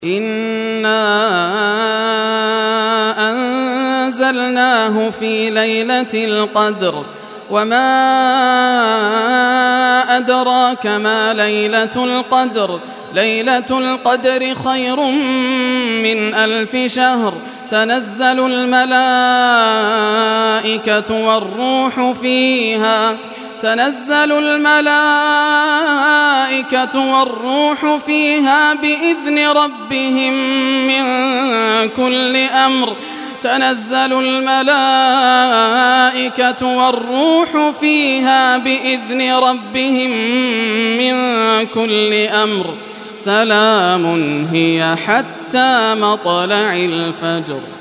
إنا أنزلناه في ليلة القدر وما أدراك ما ليلة القدر ليلة القدر خير من 1000 شهر تنزل الملائكة والروح فيها بإذن ربهم من كل أمر سلام هي حتى مطلع الفجر.